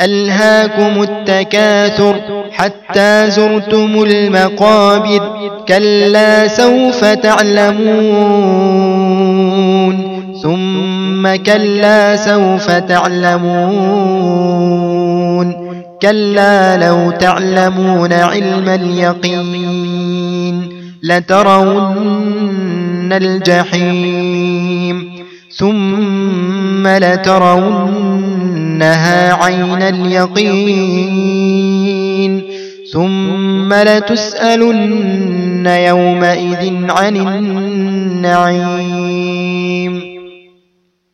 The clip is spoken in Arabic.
ألهاكم التكاثر حتى زرتم المقابر كلا سوف تعلمون ثم كلا سوف تعلمون كلا لو تعلمون علم اليقين لترون الجحيم ثم لترونها عين اليقين ثم لتسألن يومئذ عن النعيم.